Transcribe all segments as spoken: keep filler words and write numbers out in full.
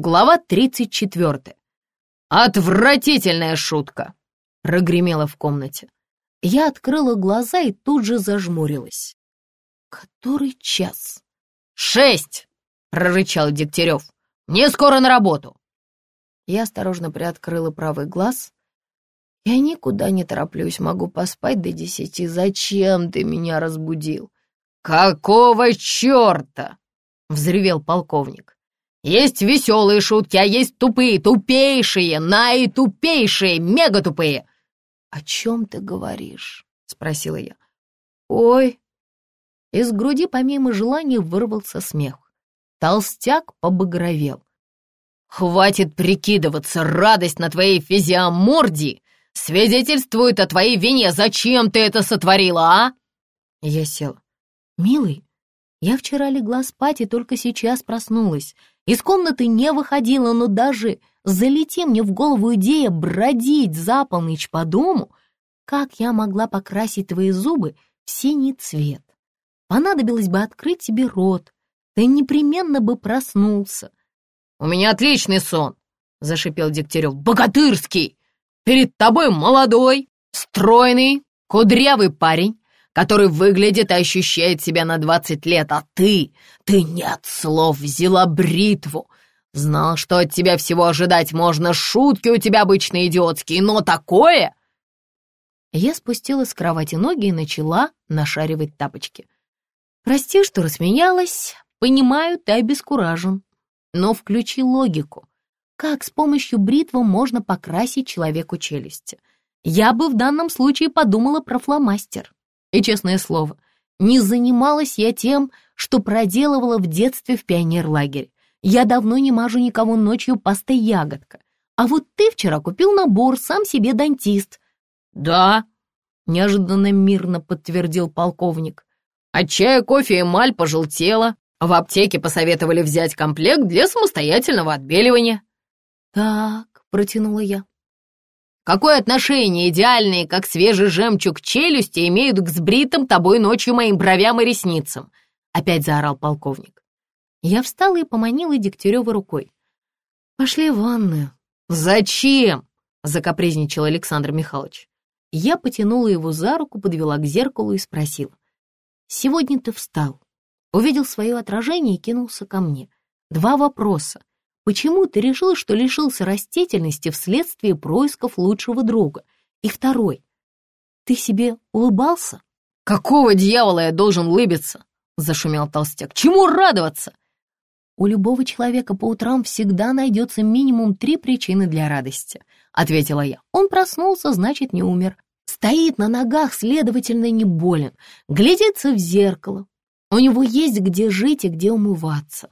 Глава тридцать четвёртая. «Отвратительная шутка!» — прогремело в комнате. Я открыла глаза и тут же зажмурилась. «Который час?» «Шесть!» — прорычал Дегтярев. «Мне скоро на работу!» Я осторожно приоткрыла правый глаз. «Я никуда не тороплюсь, могу поспать до десяти. Зачем ты меня разбудил?» «Какого черта?» — взревел полковник. «Есть веселые шутки, а есть тупые, тупейшие, наитупейшие, мегатупые!» «О чем ты говоришь?» — спросила я. «Ой!» Из груди помимо желания вырвался смех. Толстяк побагровел. «Хватит прикидываться, радость на твоей физиомордии свидетельствует о твоей вине. Зачем ты это сотворила, а?» Я села. «Милый, я вчера легла спать и только сейчас проснулась. Из комнаты не выходила, но даже залети мне в голову идея бродить за полночь по дому, как я могла покрасить твои зубы в синий цвет? Понадобилось бы открыть тебе рот, ты непременно бы проснулся». «У меня отличный сон», — зашипел Дегтярев. «Богатырский! Перед тобой молодой, стройный, кудрявый парень, который выглядит и ощущает себя на двадцать лет, а ты, ты нет слов, взяла бритву. Знал, что от тебя всего ожидать можно, шутки у тебя обычно идиотские, но такое...» Я спустила с кровати ноги и начала нашаривать тапочки. «Прости, что рассмеялась, понимаю, ты обескуражен, но включи логику. Как с помощью бритвы можно покрасить человеку челюсти? Я бы в данном случае подумала про фломастер. И, честное слово, не занималась я тем, что проделывала в детстве в пионерлагере. Я давно не мажу никого ночью пастой ягодка. А вот ты вчера купил набор, сам себе дантист». «Да», — неожиданно мирно подтвердил полковник. «От чая, кофе, эмаль пожелтела. В аптеке посоветовали взять комплект для самостоятельного отбеливания». «Так», — протянула я. «Какое отношение идеальные, как свежий жемчуг, челюсти имеют к сбритым тобой ночью моим бровям и ресницам?» Опять заорал полковник. Я встала и поманила Дегтярева рукой. «Пошли в ванную». «Зачем?» — закапризничал Александр Михайлович. Я потянула его за руку, подвела к зеркалу и спросила. «Сегодня ты встал, увидел свое отражение и кинулся ко мне. Два вопроса. Почему ты решил, что лишился растительности вследствие происков лучшего друга? И второй. Ты себе улыбался?» «Какого дьявола я должен улыбиться?» — зашумел толстяк. «Чему радоваться?» «У любого человека по утрам всегда найдется минимум три причины для радости», — ответила я. «Он проснулся, значит, не умер. Стоит на ногах, следовательно, не болен. Глядится в зеркало. У него есть где жить и где умываться.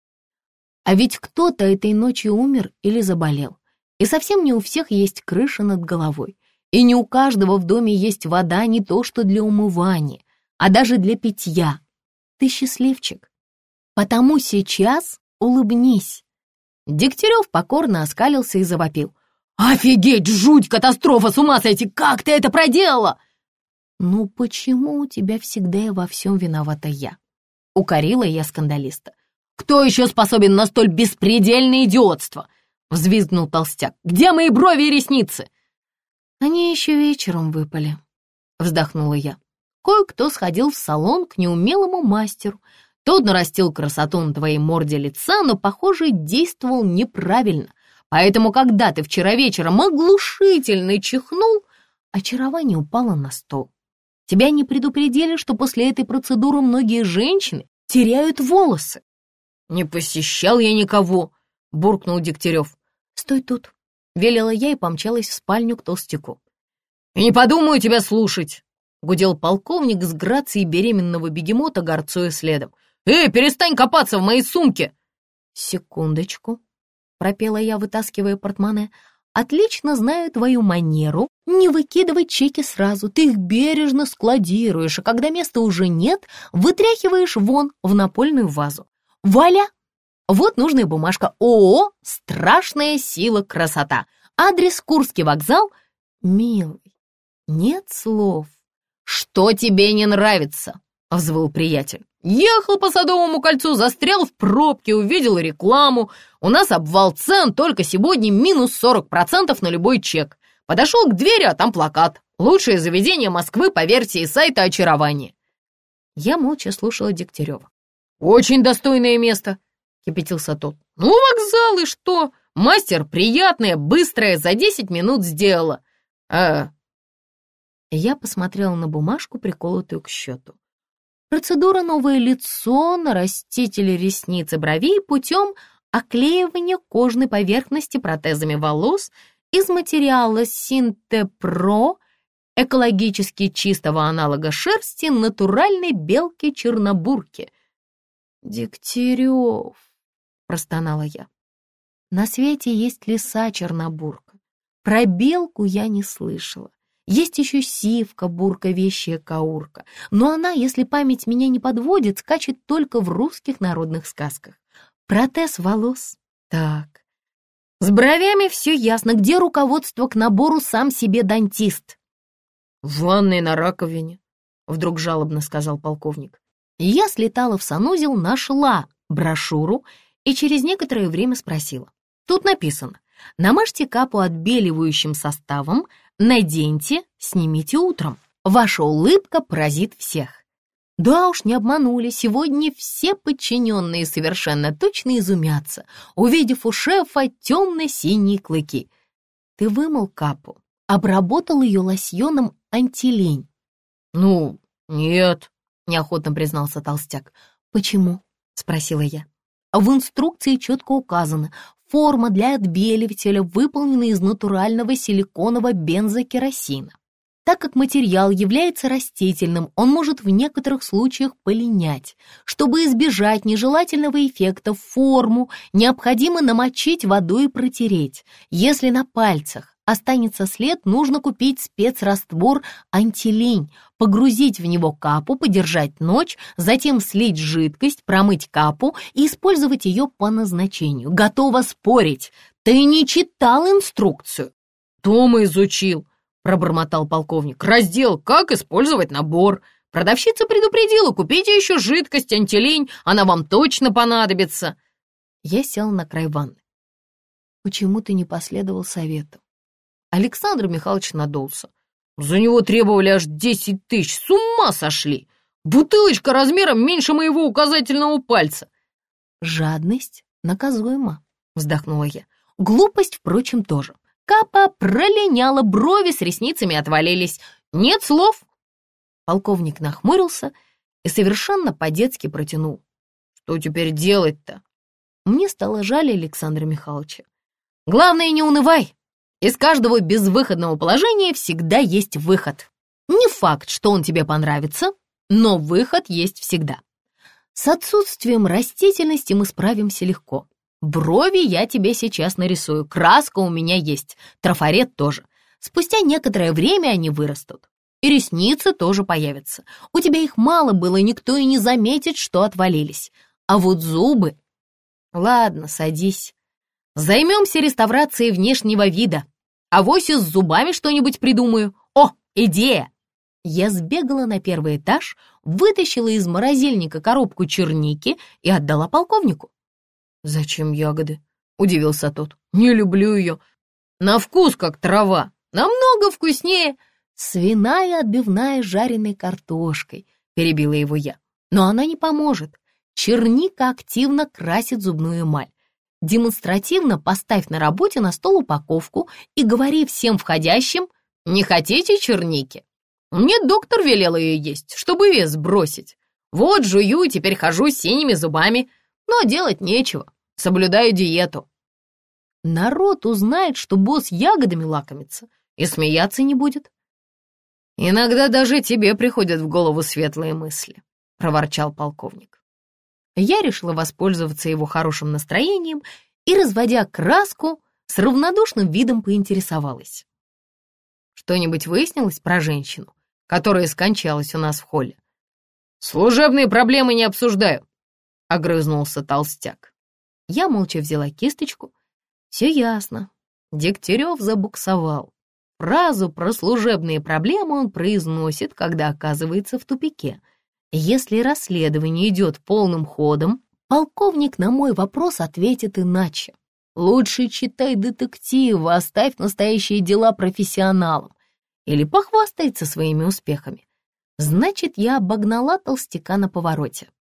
А ведь кто-то этой ночью умер или заболел. И совсем не у всех есть крыша над головой. И не у каждого в доме есть вода не то что для умывания, а даже для питья. Ты счастливчик. Потому сейчас улыбнись». Дегтярев покорно оскалился и завопил. «Офигеть, жуть, катастрофа, с ума сойти! Как ты это проделала?» «Ну почему у тебя всегда и во всем виновата я?» — укорила я скандалиста. «Кто еще способен на столь беспредельное идиотство?» — взвизгнул толстяк. «Где мои брови и ресницы?» «Они еще вечером выпали», — вздохнула я. «Кое-кто сходил в салон к неумелому мастеру. Тот нарастил красоту на твоей морде лица, но, похоже, действовал неправильно. Поэтому, когда ты вчера вечером оглушительно чихнул, очарование упало на стол. Тебя не предупредили, что после этой процедуры многие женщины теряют волосы?» «Не посещал я никого», — буркнул Дегтярев. «Стой тут», — велела я и помчалась в спальню к толстяку. «И не подумаю тебя слушать», — гудел полковник с грацией беременного бегемота, горцуя следом. «Эй, перестань копаться в моей сумке!» «Секундочку», — пропела я, вытаскивая портмоне. «Отлично знаю твою манеру не выкидывать чеки сразу. Ты их бережно складируешь, а когда места уже нет, вытряхиваешь вон в напольную вазу. Валя! Вот нужная бумажка. ООО «Страшная сила красота». Адрес Курский вокзал. Милый, нет слов». «Что тебе не нравится?» — взвыл приятель. Ехал по Садовому кольцу, застрял в пробке, увидел рекламу. У нас обвал цен, только сегодня минус сорок процентов на любой чек. Подошел к двери, а там плакат. Лучшее заведение Москвы по версии сайта «Очарование». Я молча слушала Дегтярева. «Очень достойное место», — кипятился тот. «Ну, вокзал и что? Мастер приятная, быстрая, за десять минут сделала. А...» Я посмотрела на бумажку, приколотую к счету. Процедура «Новое лицо», нарастители ресниц и бровей путем оклеивания кожной поверхности протезами волос из материала Синтепро, экологически чистого аналога шерсти натуральной белки-чернобурки. «Дегтярев», — простонала я. На свете есть лиса-чернобурка. Про белку я не слышала. Есть еще сивка, бурка, вещая каурка. Но она, если память меня не подводит, скачет только в русских народных сказках. Протез волос. Так. С бровями все ясно. Где руководство к набору «Сам себе дантист»? «В ванной на раковине», — вдруг жалобно сказал полковник. Я слетала в санузел, нашла брошюру и через некоторое время спросила. Тут написано: намажьте капу отбеливающим составом, наденьте, снимите утром. Ваша улыбка поразит всех. Да уж, не обманули, сегодня все подчиненные совершенно точно изумятся, увидев у шефа темно-синие клыки. Ты вымыл капу, обработал ее лосьоном антилень. Ну, нет, неохотно признался толстяк. Почему? Спросила я. В инструкции четко указано: форма для отбеливателя выполнена из натурального силиконового бензокеросина. Так как материал является растительным, он может в некоторых случаях полинять. Чтобы избежать нежелательного эффекта, форму необходимо намочить водой и протереть. Если на пальцах останется след, нужно купить спецраствор антилень, погрузить в него капу, подержать ночь, затем слить жидкость, промыть капу и использовать ее по назначению. Готова спорить, ты не читал инструкцию? Дома изучил, пробормотал полковник. Раздел «Как использовать набор». Продавщица предупредила: купите еще жидкость антилень, она вам точно понадобится. Я сел на край ванны. Почему ты не последовал совету? Александр Михайлович надулся. За него требовали аж десять тысяч, с ума сошли! Бутылочка размером меньше моего указательного пальца. Жадность наказуема, вздохнула я. Глупость, впрочем, тоже. Капа пролиняла, брови с ресницами отвалились. Нет слов. Полковник нахмурился и совершенно по-детски протянул. Что теперь делать-то? Мне стало жаль Александра Михайловича. Главное, не унывай. Из каждого безвыходного положения всегда есть выход. Не факт, что он тебе понравится, но выход есть всегда. С отсутствием растительности мы справимся легко. Брови я тебе сейчас нарисую, краска у меня есть, трафарет тоже. Спустя некоторое время они вырастут. И ресницы тоже появятся. У тебя их мало было, никто и не заметит, что отвалились. А вот зубы... Ладно, садись. Займемся реставрацией внешнего вида. Авось и с зубами что-нибудь придумаю. О, идея! Я сбегала на первый этаж, вытащила из морозильника коробку черники и отдала полковнику. «Зачем ягоды?» — удивился тот. «Не люблю ее. На вкус как трава. Намного вкуснее. Свиная отбивная с жареной картошкой», — перебила его я. «Но она не поможет. Черника активно красит зубную эмаль. Демонстративно поставь на работе на стол упаковку и говори всем входящим: не хотите черники? Мне доктор велел ее есть, чтобы вес сбросить. Вот жую, теперь хожу с синими зубами, но делать нечего, соблюдаю диету». Народ узнает, что босс ягодами лакомится, и смеяться не будет. «Иногда даже тебе приходят в голову светлые мысли», — проворчал полковник. Я решила воспользоваться его хорошим настроением и, разводя краску, с равнодушным видом поинтересовалась. Что-нибудь выяснилось про женщину, которая скончалась у нас в холле? «Служебные проблемы не обсуждаю», — огрызнулся толстяк. Я молча взяла кисточку. Все ясно. Дегтярев забуксовал. Фразу про служебные проблемы он произносит, когда оказывается в тупике. Если расследование идет полным ходом, полковник на мой вопрос ответит иначе. Лучше читай детективы, оставь настоящие дела профессионалам. Или похвастается своими успехами. Значит, я обогнала толстяка на повороте.